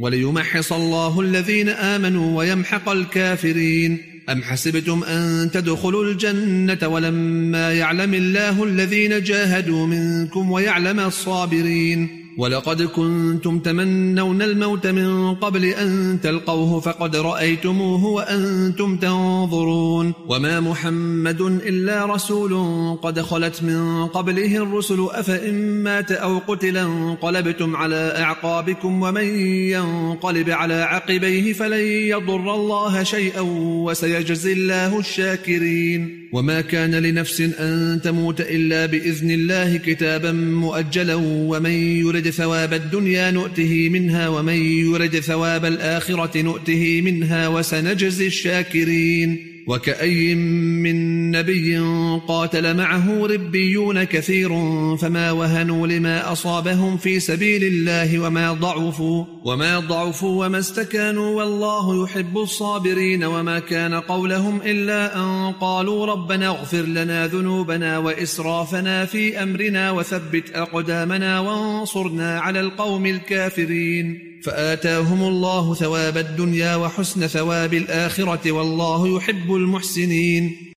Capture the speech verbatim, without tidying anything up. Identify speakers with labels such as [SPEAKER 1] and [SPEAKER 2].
[SPEAKER 1] وليمحص الله الذين آمنوا ويمحق الكافرين. أم حسبتم أن تدخلوا الجنة ولما يعلم الله الذين جاهدوا منكم ويعلم الصابرين؟ ولقد كنتم تمنون الموت من قبل أن تلقوه فقد رأيتموه وأنتم تنظرون. وما محمد إلا رسول قد خلت من قبله الرسل أفإن مات أو قتل انقلبتم على أعقابكم ومن ينقلب على عقبيه فلن يضر الله شيئا وسيجزي الله الشاكرين. وما كان لنفس أن تموت إلا بإذن الله كتابا مؤجلا ومن يرد ثواب الدنيا نؤته منها ومن يرد ثواب الآخرة نؤته منها وسنجزي الشاكرين. وكأي من نبي قاتل معه ربيون كثير فما وهنوا لما أصابهم في سبيل الله وما ضعفوا وما ضعفوا وما استكانوا والله يحب الصابرين. وما كان قولهم إلا أن قالوا ربنا اغفر لنا ذنوبنا وإسرافنا في أمرنا وثبت أقدامنا وانصرنا على القوم الكافرين. فآتاهم الله ثواب الدنيا وحسن ثواب الآخرة والله يحب المحسنين.